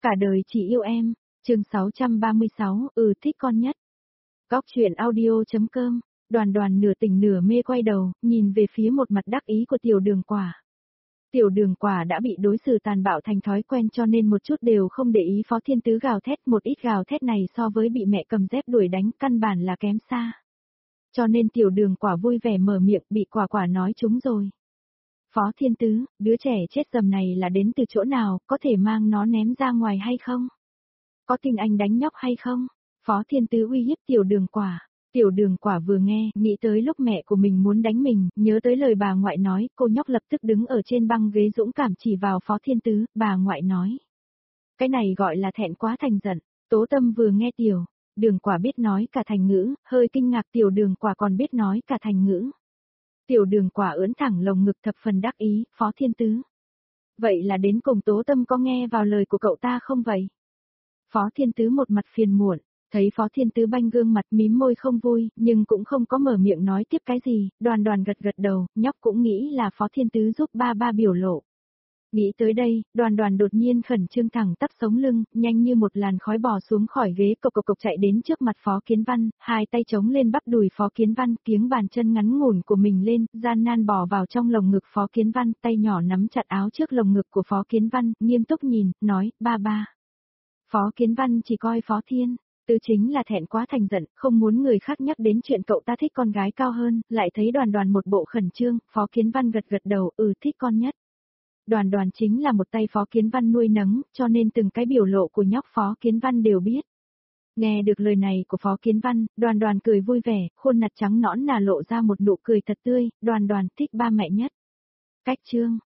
Cả đời chỉ yêu em, chương 636, thích con nhất. Góc truyện audio.com, Đoàn Đoàn nửa tỉnh nửa mê quay đầu, nhìn về phía một mặt đắc ý của tiểu đường quả. Tiểu đường quả đã bị đối xử tàn bạo thành thói quen cho nên một chút đều không để ý Phó Thiên Tứ gào thét, một ít gào thét này so với bị mẹ cầm dép đuổi đánh căn bản là kém xa. Cho nên tiểu đường quả vui vẻ mở miệng, bị quả quả nói trúng rồi. Phó Thiên Tứ, đứa trẻ chết dầm này là đến từ chỗ nào, có thể mang nó ném ra ngoài hay không? Có tin anh đánh nhóc hay không? Phó Thiên Tứ uy hiếp tiểu đường quả. Tiểu đường quả vừa nghe, nghĩ tới lúc mẹ của mình muốn đánh mình, nhớ tới lời bà ngoại nói, cô nhóc lập tức đứng ở trên băng ghế dũng cảm chỉ vào Phó Thiên Tứ, bà ngoại nói. Cái này gọi là thẹn quá thành giận. Tố Tâm vừa nghe tiểu đường quả biết nói cả thành ngữ, hơi kinh ngạc tiểu đường quả còn biết nói cả thành ngữ. Tiểu đường quả ưỡn thẳng lồng ngực thập phần đắc ý, Phó Thiên Tứ. Vậy là đến cùng Tố Tâm có nghe vào lời của cậu ta không vậy? Phó Thiên Tứ một mặt phiền muộn, thấy Phó Thiên Tứ banh gương mặt mím môi không vui, nhưng cũng không có mở miệng nói tiếp cái gì, Đoàn Đoàn gật gật đầu, nhóc cũng nghĩ là Phó Thiên Tứ giúp ba ba biểu lộ. Nghĩ tới đây, Đoàn Đoàn đột nhiên khẩn trương thẳng tắp sống lưng, nhanh như một làn khói bò xuống khỏi ghế cộc cộc cộc chạy đến trước mặt Phó Kiến Văn, hai tay chống lên bắp đùi Phó Kiến Văn, kiếng bàn chân ngắn ngủn của mình lên, gian nan bò vào trong lồng ngực Phó Kiến Văn, tay nhỏ nắm chặt áo trước lồng ngực của Phó Kiến Văn, nghiêm túc nhìn, nói, ba ba. Phó Kiến Văn chỉ coi Phó Thiên Tứ chính là thẹn quá thành giận, không muốn người khác nhắc đến chuyện cậu ta thích con gái cao hơn, lại thấy Đoàn Đoàn một bộ khẩn trương, Phó Kiến Văn gật gật đầu, thích con nhất. Đoàn Đoàn chính là một tay Phó Kiến Văn nuôi nấng, cho nên từng cái biểu lộ của nhóc Phó Kiến Văn đều biết. Nghe được lời này của Phó Kiến Văn, Đoàn Đoàn cười vui vẻ, khuôn mặt trắng nõn nà lộ ra một nụ cười thật tươi, Đoàn Đoàn thích ba mẹ nhất. Cách chương